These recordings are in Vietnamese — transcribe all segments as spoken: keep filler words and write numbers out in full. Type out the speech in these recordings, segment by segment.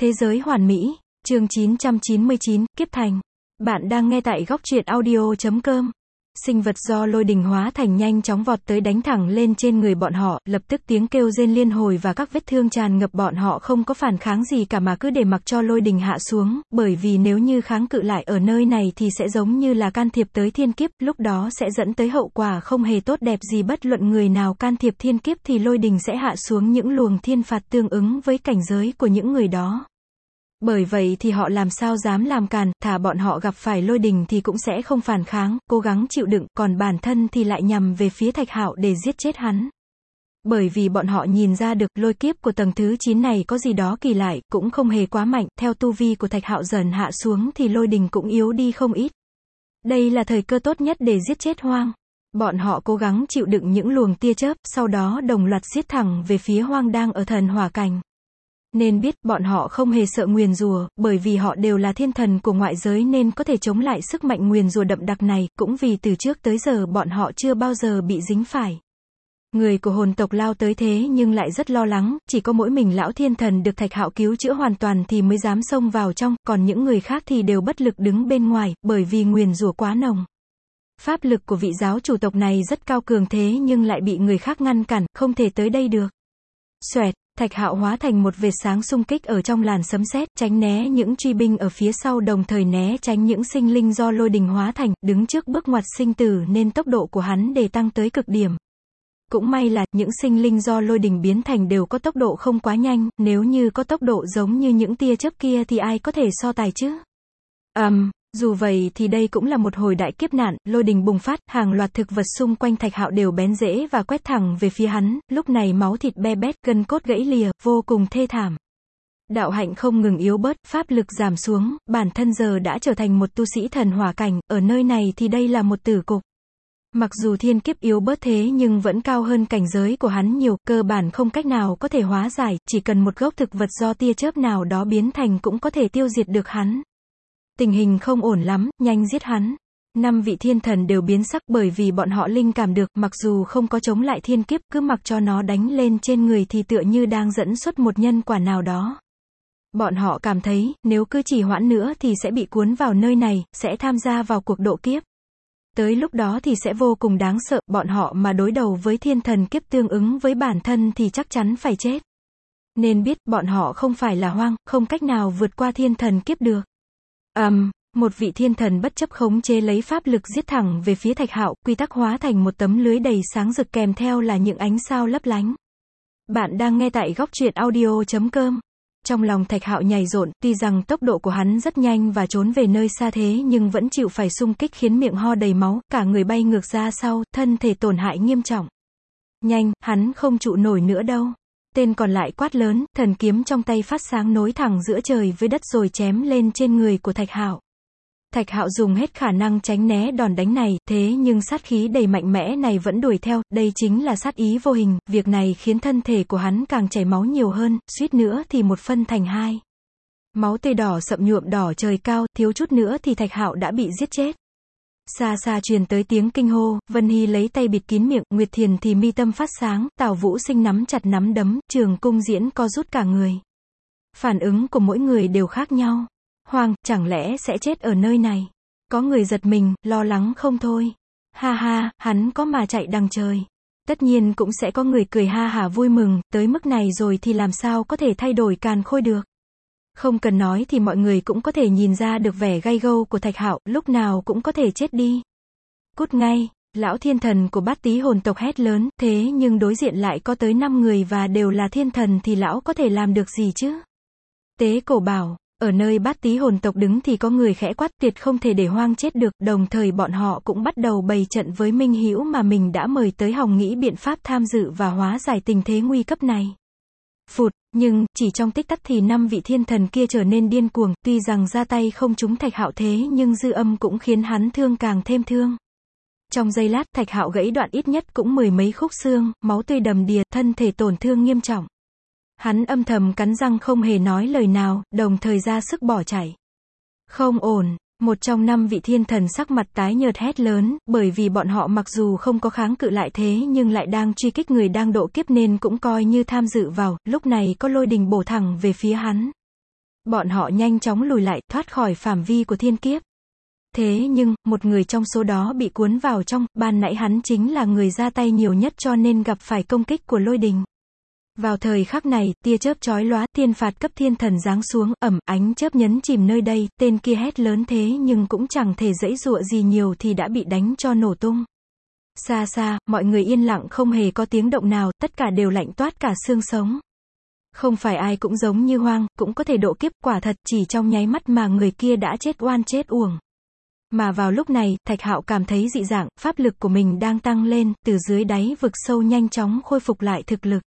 Thế giới hoàn mỹ, chương chín trăm chín mươi chín, Kiếp Thành. Bạn đang nghe tại góc truyện audio chấm com. Sinh vật do lôi đình hóa thành nhanh chóng vọt tới đánh thẳng lên trên người bọn họ, lập tức tiếng kêu rên liên hồi và các vết thương tràn ngập, bọn họ không có phản kháng gì cả mà cứ để mặc cho lôi đình hạ xuống, bởi vì nếu như kháng cự lại ở nơi này thì sẽ giống như là can thiệp tới thiên kiếp, lúc đó sẽ dẫn tới hậu quả không hề tốt đẹp gì, bất luận người nào can thiệp thiên kiếp thì lôi đình sẽ hạ xuống những luồng thiên phạt tương ứng với cảnh giới của những người đó. Bởi vậy thì họ làm sao dám làm càn, thà bọn họ gặp phải lôi đình thì cũng sẽ không phản kháng, cố gắng chịu đựng, còn bản thân thì lại nhằm về phía Thạch Hạo để giết chết hắn. Bởi vì bọn họ nhìn ra được, lôi kiếp của tầng thứ chín này có gì đó kỳ lạ, cũng không hề quá mạnh, theo tu vi của Thạch Hạo dần hạ xuống thì lôi đình cũng yếu đi không ít. Đây là thời cơ tốt nhất để giết chết Hoang. Bọn họ cố gắng chịu đựng những luồng tia chớp, sau đó đồng loạt giết thẳng về phía Hoang đang ở thần hỏa cảnh. Nên biết, bọn họ không hề sợ nguyền rủa, bởi vì họ đều là thiên thần của ngoại giới nên có thể chống lại sức mạnh nguyền rủa đậm đặc này, cũng vì từ trước tới giờ bọn họ chưa bao giờ bị dính phải. Người của hồn tộc lao tới thế nhưng lại rất lo lắng, chỉ có mỗi mình lão thiên thần được Thạch Hạo cứu chữa hoàn toàn thì mới dám xông vào trong, còn những người khác thì đều bất lực đứng bên ngoài, bởi vì nguyền rủa quá nồng. Pháp lực của vị giáo chủ tộc này rất cao cường thế nhưng lại bị người khác ngăn cản, không thể tới đây được. Xoẹt. Thạch Hạo hóa thành một vệt sáng xung kích ở trong làn sấm sét, tránh né những truy binh ở phía sau, đồng thời né tránh những sinh linh do lôi đình hóa thành, đứng trước bước ngoặt sinh tử nên tốc độ của hắn để tăng tới cực điểm. Cũng may là, những sinh linh do lôi đình biến thành đều có tốc độ không quá nhanh, nếu như có tốc độ giống như những tia chớp kia thì ai có thể so tài chứ? Ầm. Um, Dù vậy thì đây cũng là một hồi đại kiếp nạn, lôi đình bùng phát, hàng loạt thực vật xung quanh Thạch Hạo đều bén rễ và quét thẳng về phía hắn, lúc này máu thịt be bét, gân cốt gãy lìa, vô cùng thê thảm. Đạo hạnh không ngừng yếu bớt, pháp lực giảm xuống, bản thân giờ đã trở thành một tu sĩ thần hỏa cảnh, ở nơi này thì đây là một tử cục. Mặc dù thiên kiếp yếu bớt thế nhưng vẫn cao hơn cảnh giới của hắn nhiều, cơ bản không cách nào có thể hóa giải, chỉ cần một gốc thực vật do tia chớp nào đó biến thành cũng có thể tiêu diệt được hắn. Tình hình không ổn lắm, nhanh giết hắn. Năm vị thiên thần đều biến sắc bởi vì bọn họ linh cảm được, mặc dù không có chống lại thiên kiếp, cứ mặc cho nó đánh lên trên người thì tựa như đang dẫn xuất một nhân quả nào đó. Bọn họ cảm thấy, nếu cứ trì hoãn nữa thì sẽ bị cuốn vào nơi này, sẽ tham gia vào cuộc độ kiếp. Tới lúc đó thì sẽ vô cùng đáng sợ, bọn họ mà đối đầu với thiên thần kiếp tương ứng với bản thân thì chắc chắn phải chết. Nên biết, bọn họ không phải là Hoang, không cách nào vượt qua thiên thần kiếp được. Ầm, um, một vị thiên thần bất chấp khống chế lấy pháp lực giết thẳng về phía Thạch Hạo, quy tắc hóa thành một tấm lưới đầy sáng rực kèm theo là những ánh sao lấp lánh. Bạn đang nghe tại góc truyện audio chấm com. Trong lòng Thạch Hạo nhảy rộn, tuy rằng tốc độ của hắn rất nhanh và trốn về nơi xa thế nhưng vẫn chịu phải xung kích khiến miệng ho đầy máu, cả người bay ngược ra sau, thân thể tổn hại nghiêm trọng. Nhanh, hắn không trụ nổi nữa đâu. Tên còn lại quát lớn, thần kiếm trong tay phát sáng nối thẳng giữa trời với đất rồi chém lên trên người của Thạch Hạo. Thạch Hạo dùng hết khả năng tránh né đòn đánh này, thế nhưng sát khí đầy mạnh mẽ này vẫn đuổi theo, đây chính là sát ý vô hình, việc này khiến thân thể của hắn càng chảy máu nhiều hơn, suýt nữa thì một phân thành hai. Máu tươi đỏ sậm nhuộm đỏ trời cao, thiếu chút nữa thì Thạch Hạo đã bị giết chết. Xa xa truyền tới tiếng kinh hô, Vân Hy lấy tay bịt kín miệng, Nguyệt Thiền thì mi tâm phát sáng, Tào Vũ Sinh nắm chặt nắm đấm, Trường Cung Diễn co rút cả người. Phản ứng của mỗi người đều khác nhau. Hoang, chẳng lẽ sẽ chết ở nơi này? Có người giật mình, lo lắng không thôi. Ha ha, hắn có mà chạy đằng trời. Tất nhiên cũng sẽ có người cười ha hả vui mừng, tới mức này rồi thì làm sao có thể thay đổi càn khôn được. Không cần nói thì mọi người cũng có thể nhìn ra được vẻ gay gâu của Thạch Hạo, lúc nào cũng có thể chết đi. Cút ngay, lão thiên thần của Bát Tý hồn tộc hét lớn, thế nhưng đối diện lại có tới năm người và đều là thiên thần thì lão có thể làm được gì chứ? Tế Cổ bảo, ở nơi Bát Tý hồn tộc đứng thì có người khẽ quát, tuyệt không thể để Hoang chết được, đồng thời bọn họ cũng bắt đầu bày trận với Minh Hữu mà mình đã mời tới hòng nghĩ biện pháp tham dự và hóa giải tình thế nguy cấp này. Phụt, nhưng, chỉ trong tích tắc thì năm vị thiên thần kia trở nên điên cuồng, tuy rằng ra tay không trúng Thạch Hạo thế nhưng dư âm cũng khiến hắn thương càng thêm thương. Trong giây lát, Thạch Hạo gãy đoạn ít nhất cũng mười mấy khúc xương, máu tươi đầm đìa, thân thể tổn thương nghiêm trọng. Hắn âm thầm cắn răng không hề nói lời nào, đồng thời ra sức bỏ chạy. Không ổn. Một trong năm vị thiên thần sắc mặt tái nhợt hét lớn, bởi vì bọn họ mặc dù không có kháng cự lại thế nhưng lại đang truy kích người đang độ kiếp nên cũng coi như tham dự vào, lúc này có lôi đình bổ thẳng về phía hắn. Bọn họ nhanh chóng lùi lại, thoát khỏi phạm vi của thiên kiếp. Thế nhưng, một người trong số đó bị cuốn vào trong, ban nãy hắn chính là người ra tay nhiều nhất cho nên gặp phải công kích của lôi đình. Vào thời khắc này, tia chớp chói lóa, thiên phạt cấp thiên thần giáng xuống, ầm, ánh chớp nhấn chìm nơi đây, tên kia hét lớn thế nhưng cũng chẳng thể giãy giụa gì nhiều thì đã bị đánh cho nổ tung. Xa xa, mọi người yên lặng không hề có tiếng động nào, tất cả đều lạnh toát cả xương sống. Không phải ai cũng giống như Hoang, cũng có thể độ kiếp, quả thật, chỉ trong nháy mắt mà người kia đã chết oan chết uổng. Mà vào lúc này, Thạch Hạo cảm thấy dị dạng, pháp lực của mình đang tăng lên, từ dưới đáy vực sâu nhanh chóng khôi phục lại thực lực.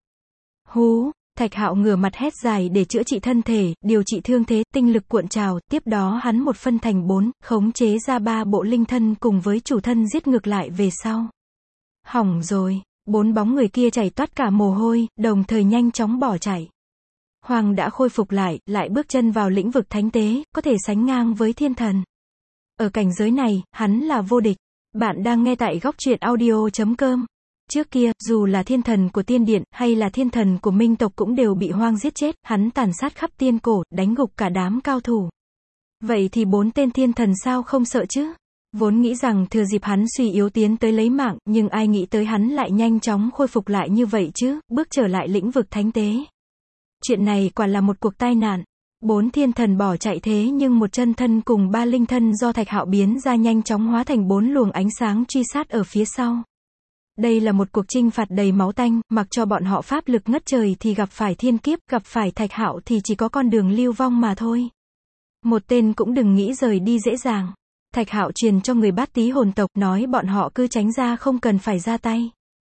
Hú, Thạch Hạo ngửa mặt hét dài để chữa trị thân thể, điều trị thương thế, tinh lực cuộn trào, tiếp đó hắn một phân thành bốn, khống chế ra ba bộ linh thân cùng với chủ thân giết ngược lại về sau. Hỏng rồi, bốn bóng người kia chảy toát cả mồ hôi, đồng thời nhanh chóng bỏ chạy. Hoàng đã khôi phục lại, lại bước chân vào lĩnh vực thánh tế, có thể sánh ngang với thiên thần. Ở cảnh giới này, hắn là vô địch. Bạn đang nghe tại góc truyện audio chấm com. Trước kia, dù là thiên thần của tiên điện, hay là thiên thần của minh tộc cũng đều bị Hoang giết chết, hắn tàn sát khắp tiên cổ, đánh gục cả đám cao thủ. Vậy thì bốn tên thiên thần sao không sợ chứ? Vốn nghĩ rằng thừa dịp hắn suy yếu tiến tới lấy mạng, nhưng ai nghĩ tới hắn lại nhanh chóng khôi phục lại như vậy chứ, bước trở lại lĩnh vực thánh tế. Chuyện này quả là một cuộc tai nạn. Bốn thiên thần bỏ chạy thế nhưng một chân thân cùng ba linh thân do Thạch Hạo biến ra nhanh chóng hóa thành bốn luồng ánh sáng truy sát ở phía sau. Đây là một cuộc chinh phạt đầy máu tanh, mặc cho bọn họ pháp lực ngất trời thì gặp phải thiên kiếp, gặp phải Thạch Hạo thì chỉ có con đường lưu vong mà thôi. Một tên cũng đừng nghĩ rời đi dễ dàng. Thạch Hạo truyền cho người Bát Tý hồn tộc, nói bọn họ cứ tránh ra không cần phải ra tay.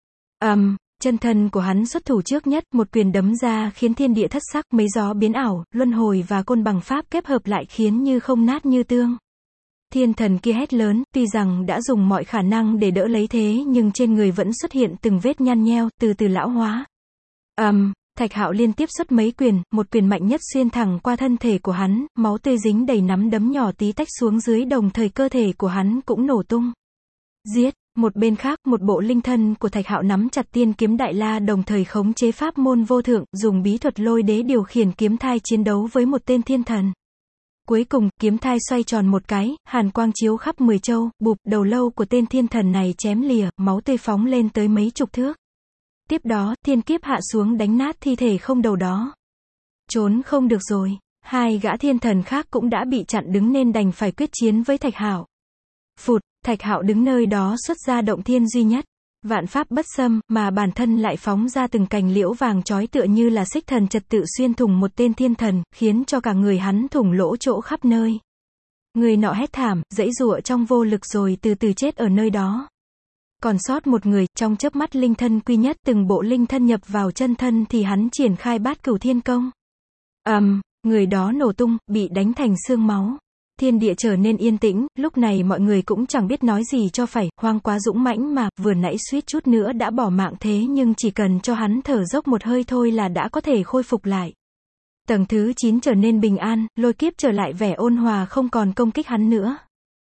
Ầm, um, chân thân của hắn xuất thủ trước nhất, một quyền đấm ra khiến thiên địa thất sắc, mấy gió biến ảo, luân hồi và côn bằng pháp kết hợp lại khiến như không nát như tương. Thiên thần kia hét lớn, tuy rằng đã dùng mọi khả năng để đỡ lấy thế nhưng trên người vẫn xuất hiện từng vết nhăn nheo, từ từ lão hóa. Ầm, um, Thạch Hạo liên tiếp xuất mấy quyền, một quyền mạnh nhất xuyên thẳng qua thân thể của hắn, máu tươi dính đầy nắm đấm nhỏ tí tách xuống dưới, đồng thời cơ thể của hắn cũng nổ tung. Giết! Một bên khác, một bộ linh thân của Thạch Hạo nắm chặt tiên kiếm đại la, đồng thời khống chế pháp môn vô thượng, dùng bí thuật lôi đế điều khiển kiếm thai chiến đấu với một tên thiên thần. Cuối cùng, kiếm thai xoay tròn một cái, hàn quang chiếu khắp mười châu, bụp, đầu lâu của tên thiên thần này chém lìa, máu tươi phóng lên tới mấy chục thước. Tiếp đó, thiên kiếp hạ xuống đánh nát thi thể không đầu đó. Trốn không được rồi, hai gã thiên thần khác cũng đã bị chặn đứng nên đành phải quyết chiến với Thạch Hạo. Phụt, Thạch Hạo đứng nơi đó xuất ra động thiên duy nhất, vạn pháp bất xâm, mà bản thân lại phóng ra từng cành liễu vàng chói tựa như là xích thần trật tự xuyên thủng một tên thiên thần, khiến cho cả người hắn thủng lỗ chỗ khắp nơi. Người nọ hét thảm, giãy giụa trong vô lực rồi từ từ chết ở nơi đó. Còn sót một người, trong chớp mắt linh thân quy nhất, từng bộ linh thân nhập vào chân thân thì hắn triển khai bát cửu thiên công. Ầm, um, người đó nổ tung, bị đánh thành xương máu. Thiên địa trở nên yên tĩnh, lúc này mọi người cũng chẳng biết nói gì cho phải, Hoang quá dũng mãnh mà, vừa nãy suýt chút nữa đã bỏ mạng thế nhưng chỉ cần cho hắn thở dốc một hơi thôi là đã có thể khôi phục lại. Tầng thứ chín trở nên bình an, lôi kiếp trở lại vẻ ôn hòa không còn công kích hắn nữa.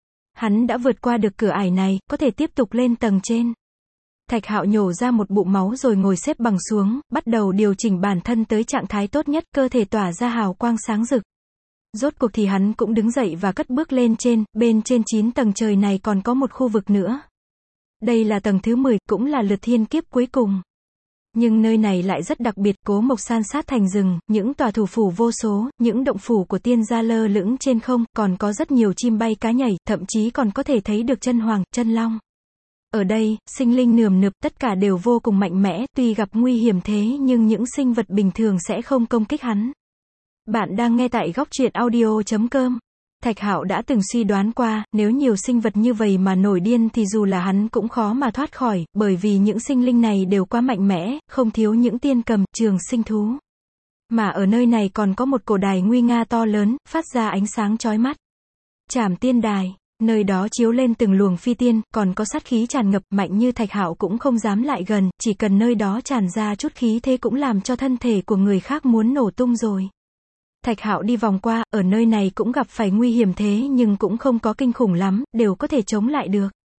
Hắn đã vượt qua được cửa ải này, có thể tiếp tục lên tầng trên. Thạch Hạo nhổ ra một bụng máu rồi ngồi xếp bằng xuống, bắt đầu điều chỉnh bản thân tới trạng thái tốt nhất, cơ thể tỏa ra hào quang sáng rực. Rốt cuộc thì hắn cũng đứng dậy và cất bước lên trên, bên trên chín tầng trời này còn có một khu vực nữa. Đây là tầng thứ mười, cũng là lượt thiên kiếp cuối cùng. Nhưng nơi này lại rất đặc biệt, cố mộc san sát thành rừng, những tòa thủ phủ vô số, những động phủ của tiên gia lơ lửng trên không, còn có rất nhiều chim bay cá nhảy, thậm chí còn có thể thấy được chân hoàng, chân long. Ở đây, sinh linh nườm nượp, tất cả đều vô cùng mạnh mẽ, tuy gặp nguy hiểm thế nhưng những sinh vật bình thường sẽ không công kích hắn. Bạn đang nghe tại góc truyện audio chấm com. Thạch Hạo đã từng suy đoán qua, nếu nhiều sinh vật như vậy mà nổi điên thì dù là hắn cũng khó mà thoát khỏi, bởi vì những sinh linh này đều quá mạnh mẽ, không thiếu những tiên cầm, trường sinh thú. Mà ở nơi này còn có một cổ đài nguy nga to lớn, phát ra ánh sáng chói mắt. Trảm tiên đài, nơi đó chiếu lên từng luồng phi tiên, còn có sát khí tràn ngập, mạnh như Thạch Hạo cũng không dám lại gần, chỉ cần nơi đó tràn ra chút khí thế cũng làm cho thân thể của người khác muốn nổ tung rồi. Thạch Hạo đi vòng qua, ở nơi này cũng gặp phải nguy hiểm thế nhưng cũng không có kinh khủng lắm, đều có thể chống lại được.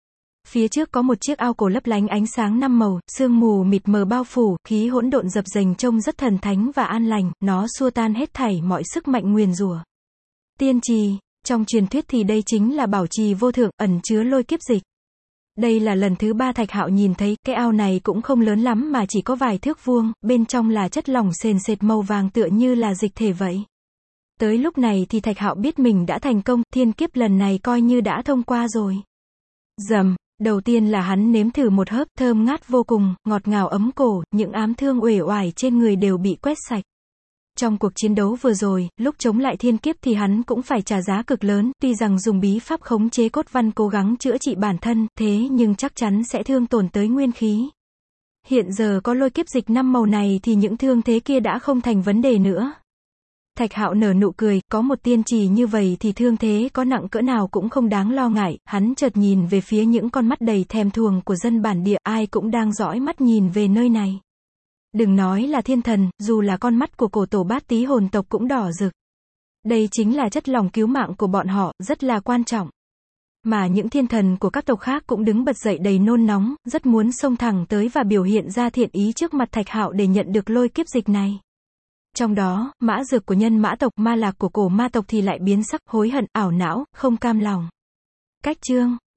Phía trước có một chiếc ao cổ lấp lánh ánh sáng năm màu, sương mù mịt mờ bao phủ, khí hỗn độn dập dềnh trông rất thần thánh và an lành, nó xua tan hết thảy mọi sức mạnh nguyền rủa. Tiên trì, trong truyền thuyết thì đây chính là bảo trì vô thượng, ẩn chứa lôi kiếp dịch. Đây là lần thứ ba Thạch Hạo nhìn thấy, cái ao này cũng không lớn lắm mà chỉ có vài thước vuông, bên trong là chất lỏng sền sệt màu vàng tựa như là dịch thể vậy. Tới lúc này thì Thạch Hạo biết mình đã thành công, thiên kiếp lần này coi như đã thông qua rồi. Dầm, đầu tiên là hắn nếm thử một hớp, thơm ngát vô cùng, ngọt ngào ấm cổ, những ám thương uể oải trên người đều bị quét sạch. Trong cuộc chiến đấu vừa rồi, lúc chống lại thiên kiếp thì hắn cũng phải trả giá cực lớn, tuy rằng dùng bí pháp khống chế cốt văn cố gắng chữa trị bản thân, thế nhưng chắc chắn sẽ thương tổn tới nguyên khí. Hiện giờ có lôi kiếp dịch năm màu này thì những thương thế kia đã không thành vấn đề nữa. Thạch Hạo nở nụ cười, có một tiên trì như vậy thì thương thế có nặng cỡ nào cũng không đáng lo ngại, hắn chợt nhìn về phía những con mắt đầy thèm thuồng của dân bản địa, ai cũng đang dõi mắt nhìn về nơi này. Đừng nói là thiên thần, dù là con mắt của cổ tổ bát tí hồn tộc cũng đỏ rực. Đây chính là chất lỏng cứu mạng của bọn họ, rất là quan trọng. Mà những thiên thần của các tộc khác cũng đứng bật dậy đầy nôn nóng, rất muốn xông thẳng tới và biểu hiện ra thiện ý trước mặt Thạch Hạo để nhận được lôi kiếp dịch này. Trong đó, mã dược của nhân mã tộc, ma lạc của cổ ma tộc thì lại biến sắc, hối hận, ảo não, không cam lòng. Cách chương